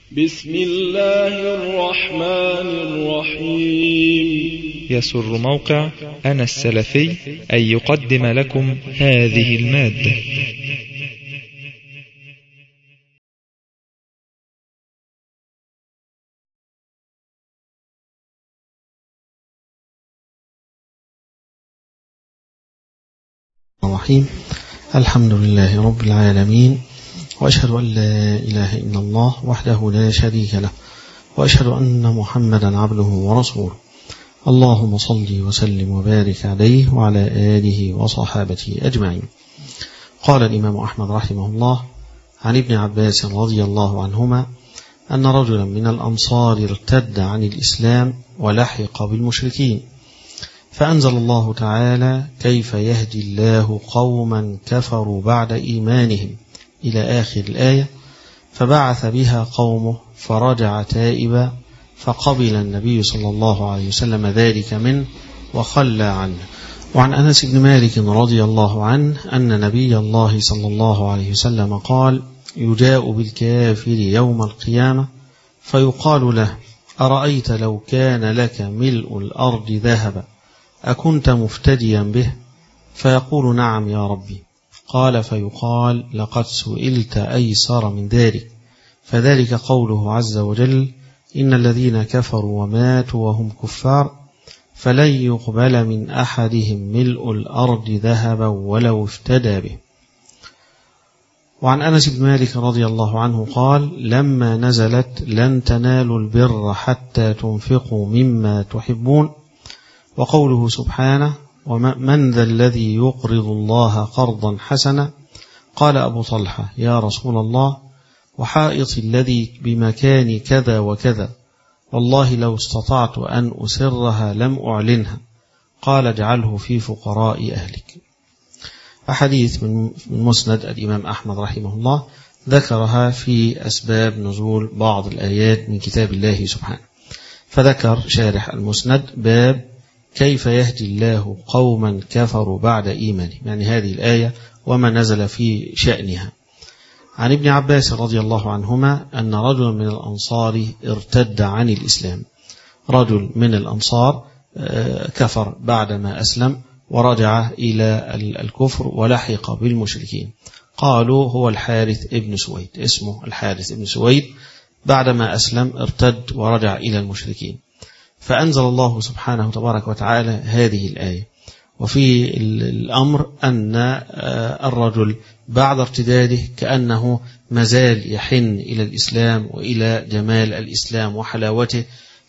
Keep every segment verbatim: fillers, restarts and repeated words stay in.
بسم الله الرحمن الرحيم. يسر موقع أنا السلفي أن يقدم لكم هذه المادة. الرحيم. الحمد لله رب العالمين، وأشهد أن لا إله إلا الله وحده لا شريك له، وأشهد أن محمدا عبده ورسوله. اللهم صل وسلم وبارك عليه وعلى آله وصحابته أجمعين. قال الإمام أحمد رحمه الله عن ابن عباس رضي الله عنهما أن رجلا من الأنصار ارتد عن الإسلام ولحق بالمشركين، فأنزل الله تعالى: كيف يهدي الله قوما كفروا بعد إيمانهم إلى آخر الآية. فبعث بها قومه فرجع تائبا، فقبل النبي صلى الله عليه وسلم ذلك منه وخلى عنه. وعن أنس بن مالك رضي الله عنه أن نبي الله صلى الله عليه وسلم قال: يجاء بالكافر يوم القيامة فيقال له: أرأيت لو كان لك ملء الأرض ذهبا أكنت مفتديا به؟ فيقول: نعم يا ربي. قال: فيقال: لقد سئلت أيسر من ذلك. فذلك قوله عز وجل: إن الذين كفروا وماتوا وهم كفار فلن يقبل من أحدهم ملء الأرض ذهبا ولو افتدى به. وعن أنس بن مالك رضي الله عنه قال: لما نزلت لن تنالوا البر حتى تنفقوا مما تحبون، وقوله سبحانه: ومن ذا الذي يقرض الله قرضا حسنا؟ قال أبو طلحة: يا رسول الله، وحائط الذي بمكان كذا وكذا، والله لو استطعت أن أسرها لم أعلنها. قال: اجعله في فقراء أهلك. أحاديث من مسند الإمام أحمد رحمه الله ذكرها في أسباب نزول بعض الآيات من كتاب الله سبحانه. فذكر شارح المسند باب كيف يهدي الله قوما كفروا بعد إيمانهم، يعني هذه الآية وما نزل في شأنها. عن ابن عباس رضي الله عنهما أن رجلا من الأنصار ارتد عن الإسلام. رجل من الأنصار كفر بعدما أسلم ورجع إلى الكفر ولحق بالمشركين. قالوا: هو الحارث ابن سويد، اسمه الحارث ابن سويد. بعدما أسلم ارتد ورجع إلى المشركين، فأنزل الله سبحانه تبارك وتعالى هذه الآية. وفي الأمر أن الرجل بعد ارتداده كأنه مازال يحن إلى الإسلام وإلى جمال الإسلام وحلاوته،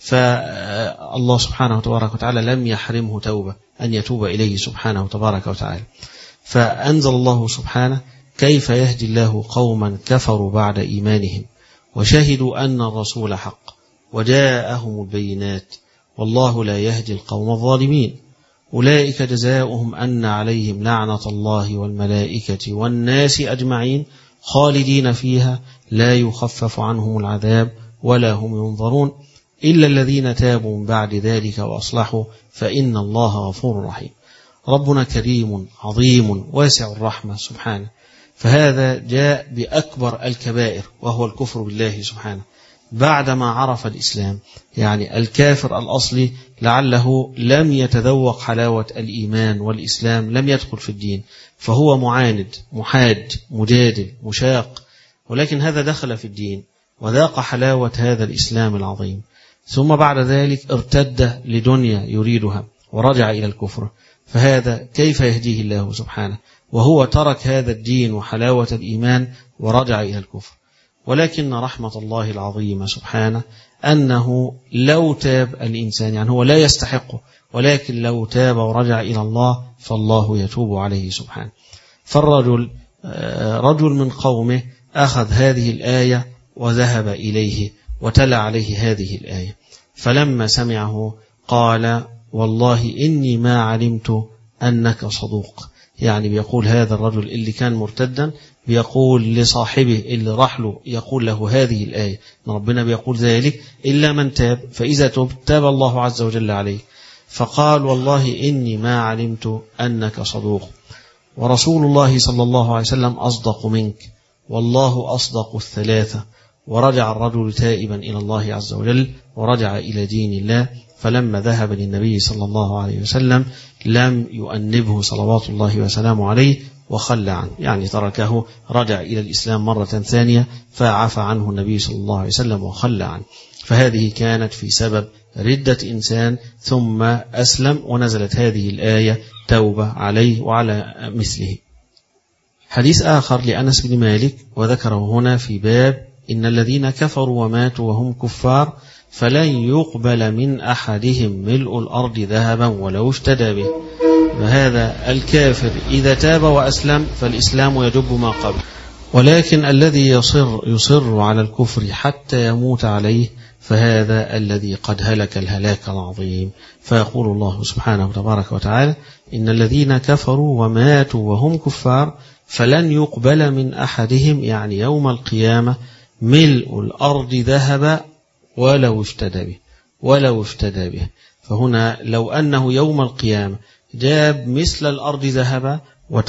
فالله سبحانه تبارك وتعالى لم يحرمه توبة أن يتوب إليه سبحانه تبارك وتعالى. فأنزل الله سبحانه: كيف يهدي الله قوما كفروا بعد إيمانهم وشهدوا أن الرسول حق وجاءهم البينات والله لا يهدي القوم الظالمين. أولئك جزاؤهم أن عليهم لعنة الله والملائكة والناس أجمعين خالدين فيها لا يخفف عنهم العذاب ولا هم ينظرون إلا الذين تابوا من بعد ذلك وأصلحوا فإن الله غفور رحيم. ربنا كريم عظيم واسع الرحمة سبحانه، فهذا جاء بأكبر الكبائر وهو الكفر بالله سبحانه بعدما عرف الإسلام. يعني الكافر الأصلي لعله لم يتذوق حلاوة الإيمان والإسلام، لم يدخل في الدين، فهو معاند محاد مجادل مشاق، ولكن هذا دخل في الدين وذاق حلاوة هذا الإسلام العظيم، ثم بعد ذلك ارتد لدنيا يريدها ورجع إلى الكفر. فهذا كيف يهديه الله سبحانه وهو ترك هذا الدين وحلاوة الإيمان ورجع إلى الكفر؟ ولكن رحمة الله العظيمة سبحانه أنه لو تاب الإنسان، يعني هو لا يستحقه، ولكن لو تاب ورجع إلى الله فالله يتوب عليه سبحانه. فالرجل رجل من قومه أخذ هذه الآية وذهب إليه وتلا عليه هذه الآية، فلما سمعه قال: والله إني ما علمت أنك صدوق. يعني بيقول هذا الرجل اللي كان مرتدا بيقول لصاحبه اللي راح له، يقول له هذه الآية، ربنا بيقول ذلك: إلا من تاب فإذا تب تاب الله عز وجل عليه. فقال: والله إني ما علمت أنك صدوق، ورسول الله صلى الله عليه وسلم أصدق منك، والله أصدق الثلاثة، ورجع الرجل تائبا إلى الله عز وجل ورجع إلى دين الله، فلما ذهب للنبي صلى الله عليه وسلم لم يؤنبه صلوات الله وسلامه عليه وخلى عنه، يعني تركه، رجع إلى الإسلام مرة ثانية فعفى عنه النبي صلى الله عليه وسلم وخلى عنه. فهذه كانت في سبب ردة إنسان ثم أسلم، ونزلت هذه الآية توبة عليه وعلى مثله. حديث آخر لأنس بن مالك وذكره هنا في باب إن الذين كفروا وماتوا وهم كفار فلن يقبل من أحدهم ملء الأرض ذهبا ولو افتدى به. فهذا الكافر إذا تاب وأسلم فالإسلام يجب ما قبل، ولكن الذي يصر, يصر على الكفر حتى يموت عليه فهذا الذي قد هلك الهلاك العظيم. فيقول الله سبحانه تبارك وتعالى إن الذين كفروا وماتوا وهم كفار فلن يقبل من أحدهم، يعني يوم القيامة، ملء الأرض ذهبا ولو افتدى به ولو افتدى به. فهنا لو أنه يوم القيامة جاب مثل الأرض ذهبا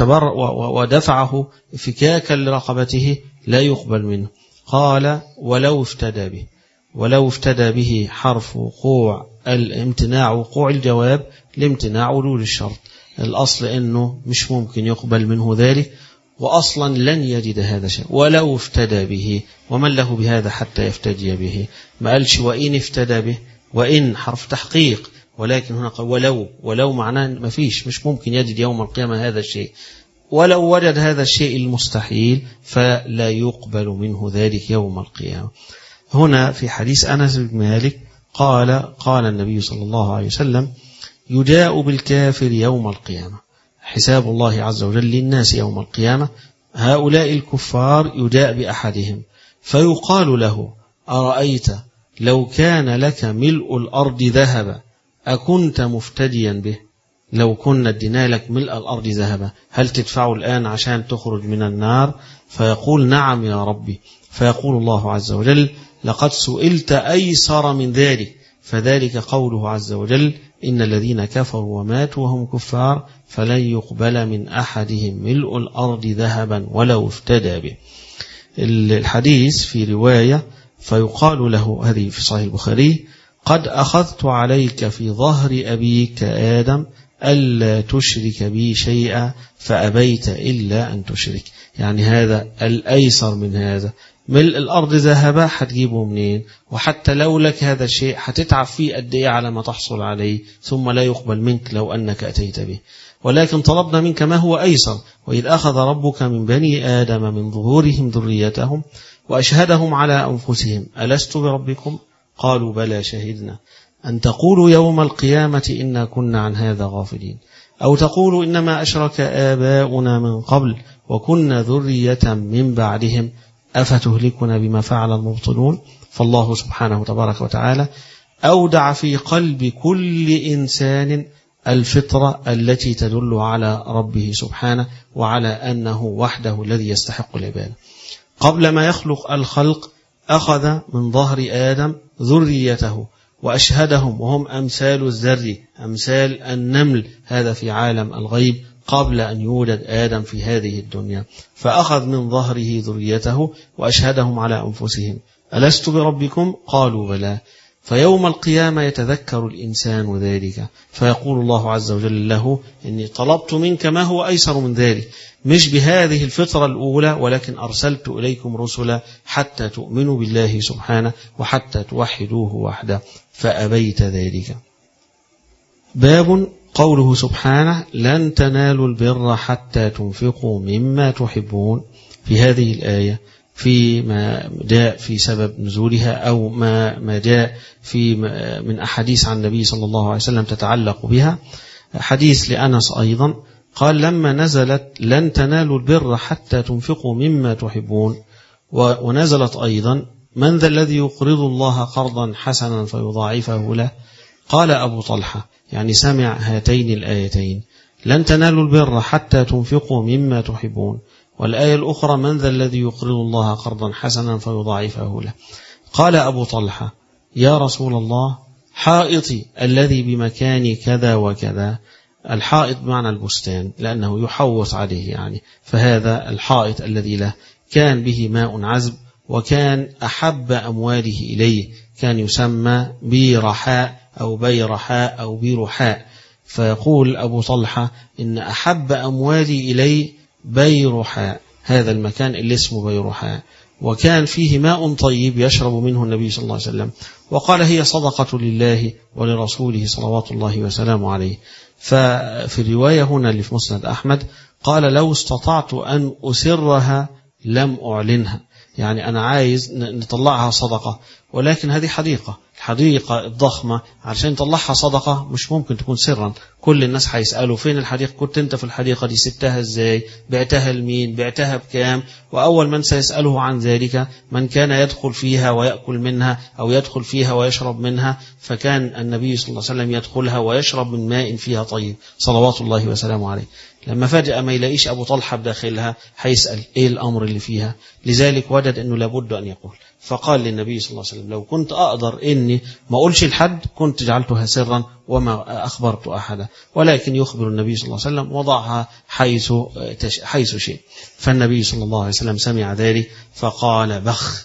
ودفعه فكاكا لرقبته لا يقبل منه. قال ولو افتدى به، ولو افتدى به حرف وقوع الامتناع، وقوع الجواب لامتناع ولول الشرط. الأصل أنه مش ممكن يقبل منه ذلك، وأصلا لن يجد هذا الشيء. ولو افتدى به، ومن له بهذا حتى يفتدي به؟ ما قالش وإن افتدى به، وإن حرف تحقيق، ولكن هنا قال ولو. ولو معناه ما فيش، مش ممكن يجد يوم القيامة هذا الشيء. ولو وجد هذا الشيء المستحيل فلا يقبل منه ذلك يوم القيامة. هنا في حديث أنس بن مالك قال قال النبي صلى الله عليه وسلم يجاء بالكافر يوم القيامة، حساب الله عز وجل للناس يوم القيامة، هؤلاء الكفار يجاء بأحدهم فيقال له أرأيت لو كان لك ملء الأرض ذهبا أكنت مفتديا به؟ لو كنا ادينا لك ملء الأرض ذهبا هل تدفعه الآن عشان تخرج من النار؟ فيقول نعم يا ربي. فيقول الله عز وجل لقد سئلت أيسر من ذلك، فذلك قوله عز وجل إن الذين كفروا وماتوا وهم كفار فلن يقبل من أحدهم ملء الأرض ذهبا ولو افتدى به. الحديث في رواية فيقال له، هذه في صحيح البخاري، قد أخذت عليك في ظهر أبيك آدم ألا تشرك بي شيئا فأبيت إلا أن تشرك. يعني هذا الأيسر من هذا، ملء الأرض ذهبا هتجيبه منين؟ وحتى لو لك هذا الشيء هتتعب فيه قد إيه على ما تحصل عليه، ثم لا يقبل منك لو أنك أتيت به. ولكن طلبنا منك ما هو أيسر. وإذ أخذ ربك من بني آدم من ظهورهم ذريتهم وأشهدهم على أنفسهم ألست بربكم؟ قالوا بلى شهدنا أن تقولوا يوم القيامة إنا كنا عن هذا غافلين، أو تقولوا إنما أشرك آباؤنا من قبل وكنا ذرية من بعدهم أفتهلكنا بما فعل المبطلون. فالله سبحانه تبارك وتعالى أودع في قلب كل إنسان الفطرة التي تدل على ربه سبحانه وعلى أنه وحده الذي يستحق العبادة. قبل ما يخلق الخلق أخذ من ظهر آدم ذريته وأشهدهم، وهم أمثال الذر، أمثال النمل، هذا في عالم الغيب قبل أن يولد آدم في هذه الدنيا. فأخذ من ظهره ذريته وأشهدهم على أنفسهم ألست بربكم؟ قالوا بلى. فيوم القيامة يتذكر الإنسان ذلك، فيقول الله عز وجل له إني طلبت منك ما هو أيسر من ذلك، مش بهذه الفطرة الأولى، ولكن أرسلت إليكم رسلا حتى تؤمنوا بالله سبحانه وحتى توحدوه وحده فأبيت ذلك. باب قوله سبحانه لن تنالوا البر حتى تنفقوا مما تحبون. في هذه الآية في ما جاء في سبب نزولها أو ما ما جاء في من أحاديث عن النبي صلى الله عليه وسلم تتعلق بها. حديث لأنس أيضا قال لما نزلت لن تنالوا البر حتى تنفقوا مما تحبون، ونزلت أيضا من ذا الذي يقرض الله قرضا حسنا فيضاعفه له؟ قال أبو طلحة، يعني سمع هاتين الآيتين لن تنالوا البر حتى تنفقوا مما تحبون، والآية الأخرى من ذا الذي يقرض الله قرضا حسنا فيضاعفه له. قال أبو طلحة يا رسول الله حائطي الذي بمكان كذا وكذا. الحائط بمعنى البستان لأنه يحوط عليه، يعني فهذا الحائط الذي له كان به ماء عذب وكان أحب أمواله إليه، كان يسمى برحاء أو بيرحاء أو برحاء. فيقول أبو طلحة إن أحب أموالي إلي بيرحاء، هذا المكان اللي اسمه بيرحاء، وكان فيه ماء طيب يشرب منه النبي صلى الله عليه وسلم، وقال هي صدقة لله ولرسوله صلوات الله وسلامه عليه. ففي الرواية هنا اللي في مسند أحمد قال لو استطعت أن أسرها لم أعلنها، يعني أنا عايز نطلعها صدقة، ولكن هذه حديقة، الحديقة الضخمة علشان نطلعها صدقة مش ممكن تكون سرا، كل الناس هيسألوا فين الحديقة، كنت انت في الحديقة دي، سبتها ازاي، بعتها لمين، بعتها بكام. وأول من سيسأله عن ذلك من كان يدخل فيها ويأكل منها أو يدخل فيها ويشرب منها، فكان النبي صلى الله عليه وسلم يدخلها ويشرب من ماء فيها طيب صلوات الله وسلامه عليه. لما فجأة ما يلاقيش أبو طلحة بداخلها هيسأل إيه الأمر اللي فيها، لذلك وجد أنه لابد أن يقول، فقال للنبي صلى الله عليه وسلم لو كنت أقدر إني ما أقولش لحد كنت جعلتها سرا وما أخبرت أحدا، ولكن يخبر النبي صلى الله عليه وسلم وضعها حيث حيث شيء. فالنبي صلى الله عليه وسلم سمع ذلك فقال بخ،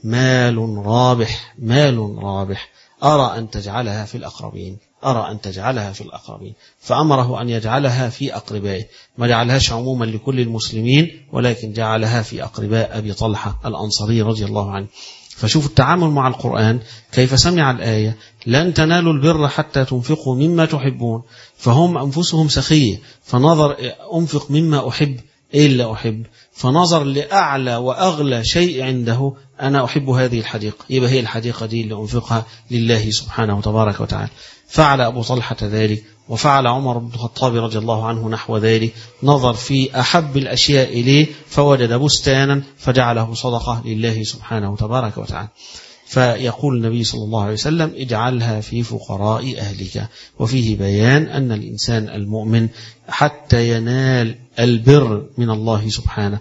مال رابح، مال رابح، أرى أن تجعلها في الأقربين، أرى أن تجعلها في الأقربين. فأمره أن يجعلها في أقربائه، ما جعلهاش عموما لكل المسلمين، ولكن جعلها في أقرباء أبي طلحة الأنصاري رضي الله عنه. فشوف التعامل مع القرآن كيف سمع الآية لن تنالوا البر حتى تنفقوا مما تحبون، فهم أنفسهم سخية، فنظر أنفق مما أحب إلا أحب، فنظر لأعلى وأغلى شيء عنده، أنا أحب هذه الحديقة، يبقى هي الحديقة دي اللي أنفقها لله سبحانه وتبارك وتعالى. فعل أبو طلحة ذلك، وفعل عمر بن الخطاب رضي الله عنه نحو ذلك، نظر في أحب الأشياء إليه فوجد بستانا فجعله صدقة لله سبحانه وتبارك وتعالى. فيقول النبي صلى الله عليه وسلم اجعلها في فقراء أهلك. وفيه بيان أن الإنسان المؤمن حتى ينال البر من الله سبحانه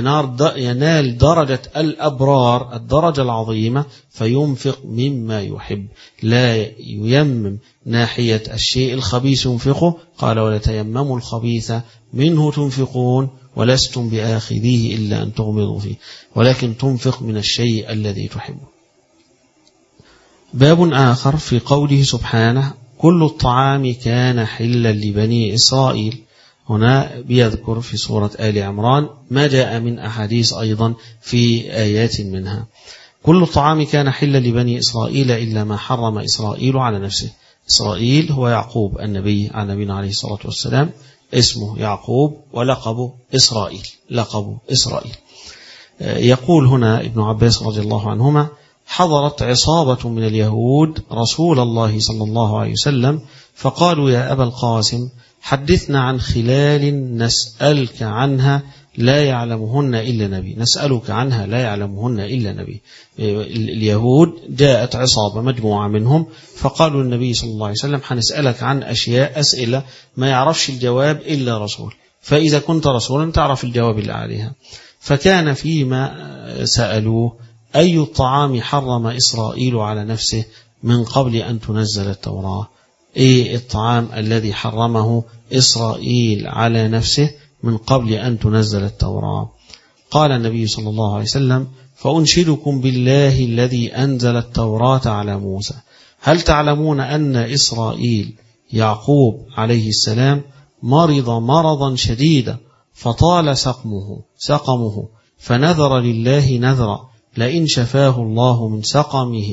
وينال درجة الأبرار الدرجة العظيمة فينفق مما يحب، لا ييمم ناحية الشيء الخبيث ينفقه، قال ولا تيمموا الخبيث منه تنفقون ولستم بآخذيه إلا أن تغمضوا فيه، ولكن تنفق من الشيء الذي تحبه. باب آخر في قوله سبحانه كل الطعام كان حلا لبني إسرائيل. هنا بيذكر في سورة آل عمران ما جاء من أحاديث أيضا في آيات منها. كل الطعام كان حلا لبني إسرائيل إلا ما حرم إسرائيل على نفسه. إسرائيل هو يعقوب النبي على نبينا عليه الصلاة والسلام، اسمه يعقوب ولقبه إسرائيل، لقبه إسرائيل. يقول هنا ابن عباس رضي الله عنهما حضرت عصابة من اليهود رسول الله صلى الله عليه وسلم فقالوا يا أبا القاسم حدثنا عن خلال نسألك عنها لا يعلمهن إلا نبي، نسألك عنها لا يعلمهن إلا نبي. اليهود جاءت عصابة مجموعة منهم فقالوا النبي صلى الله عليه وسلم حنسألك عن أشياء أسئلة ما يعرفش الجواب إلا رسول، فإذا كنت رسولا تعرف الجواب اللي عليها. فكان فيما سألوه أي الطعام حرم إسرائيل على نفسه من قبل أن تنزل التوراة، إيه الطعام الذي حرمه إسرائيل على نفسه من قبل أن تنزل التوراة؟ قال النبي صلى الله عليه وسلم فأنشدكم بالله الذي أنزل التوراة على موسى هل تعلمون أن إسرائيل يعقوب عليه السلام مرض مرضا شديدا فطال سقمه سقمه فنذر لله نذرا لئن شفاه الله من سقمه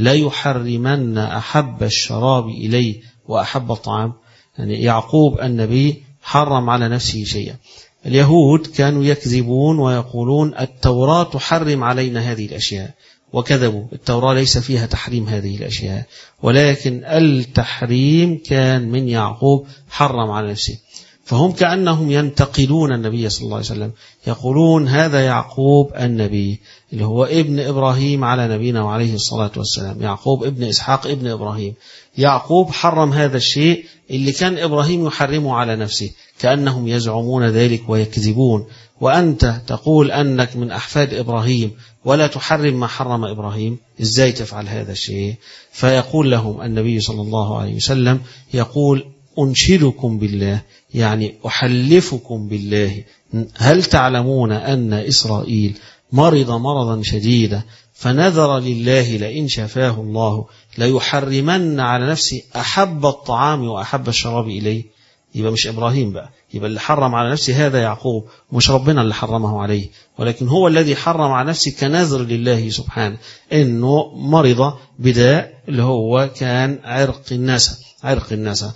ليحرمن أحب الشراب إليه وأحب الطعام. يعني يعقوب النبي حرم على نفسه شيئا. اليهود كانوا يكذبون ويقولون التوراة تحرم علينا هذه الأشياء، وكذبوا، التوراة ليس فيها تحريم هذه الأشياء، ولكن التحريم كان من يعقوب حرم على نفسه. فهم كأنهم ينتقدون النبي صلى الله عليه وسلم، يقولون هذا يعقوب النبي اللي هو ابن إبراهيم على نبينا وعليه الصلاة والسلام، يعقوب ابن إسحاق ابن إبراهيم، يعقوب حرم هذا الشيء اللي كان إبراهيم يحرمه على نفسه، كأنهم يزعمون ذلك ويكذبون. وأنت تقول أنك من أحفاد إبراهيم ولا تحرم ما حرم إبراهيم، إزاي تفعل هذا الشيء؟ فيقول لهم النبي صلى الله عليه وسلم يقول أنشدكم بالله، يعني أحلفكم بالله، هل تعلمون أن إسرائيل مرض مرضا شديدا فنذر لله لئن شفاه الله ليحرمن على نفسه أحب الطعام وأحب الشراب إليه. يبقى مش إبراهيم بقى، يبقى اللي حرم على نفسه هذا يعقوب، مش ربنا اللي حرمه عليه، ولكن هو الذي حرم على نفسه كنذر لله سبحانه إنه مرض بداء اللي هو كان عرق النسا، عرق النسا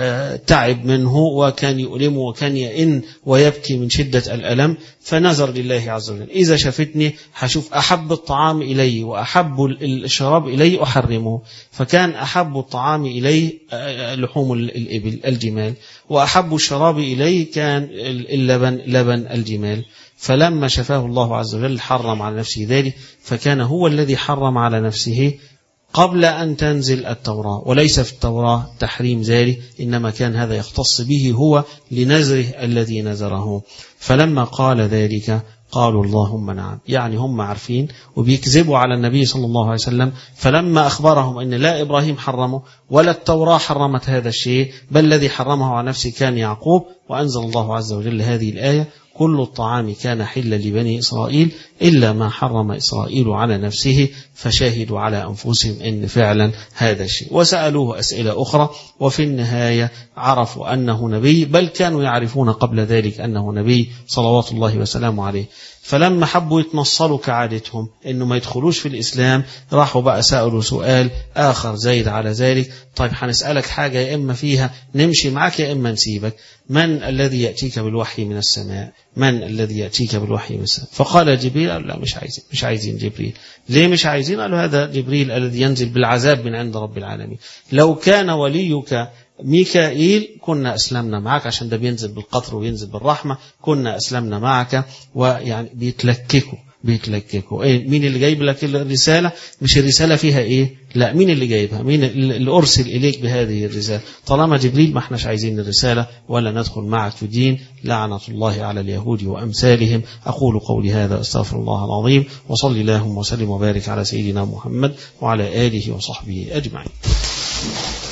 تعب منه وكان يؤلمه وكان يئن ويبكي من شدة الألم، فنذر لله عز وجل إذا شفتني هشوف أحب الطعام إلي وأحب الشراب إلي أحرمه. فكان أحب الطعام إلي لحوم الإبل الجمال، وأحب الشراب إلي كان اللبن لبن الجمال. فلما شفاه الله عز وجل حرم على نفسه ذلك، فكان هو الذي حرم على نفسه قبل أن تنزل التوراة، وليس في التوراة تحريم ذلك، إنما كان هذا يختص به هو لنذره الذي نذره. فلما قال ذلك قالوا اللهم نعم، يعني هم عارفين وبيكذبوا على النبي صلى الله عليه وسلم. فلما أخبرهم أن لا إبراهيم حرمه ولا التوراة حرمت هذا الشيء، بل الذي حرمه على نفسه كان يعقوب، وأنزل الله عز وجل هذه الآية: كل الطعام كان حلا لبني إسرائيل إلا ما حرم إسرائيل على نفسه فشاهدوا على أنفسهم إن فعلا هذا الشيء. وسألوه أسئلة أخرى، وفي النهاية عرفوا أنه نبي، بل كانوا يعرفون قبل ذلك أنه نبي صلوات الله وسلامه عليه. فلما حبوا يتنصلوا كعادتهم إنه ما يدخلوش في الإسلام، راحوا بقى سألوا سؤال آخر زايد على ذلك: طيب هنسألك حاجة يا إما فيها نمشي معك يا إما نسيبك، من الذي يأتيك بالوحي من السماء؟ من الذي يأتيك بالوحي من السماء؟ فقال جبريل: قال لا مش عايزين مش عايزين جبريل. ليه مش عايزين؟ قالوا هذا جبريل الذي ينزل بالعذاب من عند رب العالمين، لو كان وليك ميكائيل كنا أسلمنا معك، عشان ده بينزل بالقطر وينزل بالرحمة، كنا أسلمنا معك. ويعني بيتلككوا بيتلككوا إيه؟ مين اللي جايب لك الرسالة؟ مش الرسالة فيها إيه؟ لا، مين اللي جايبها؟ مين اللي أرسل إليك بهذه الرسالة؟ طالما جبريل ما احناش عايزين الرسالة ولا ندخل معك في دين. لعنة الله على اليهود وأمثالهم. أقول قولي هذا أستغفر الله العظيم، وصلي اللهم وسلم وبارك على سيدنا محمد وعلى آله وصحبه أجمعين.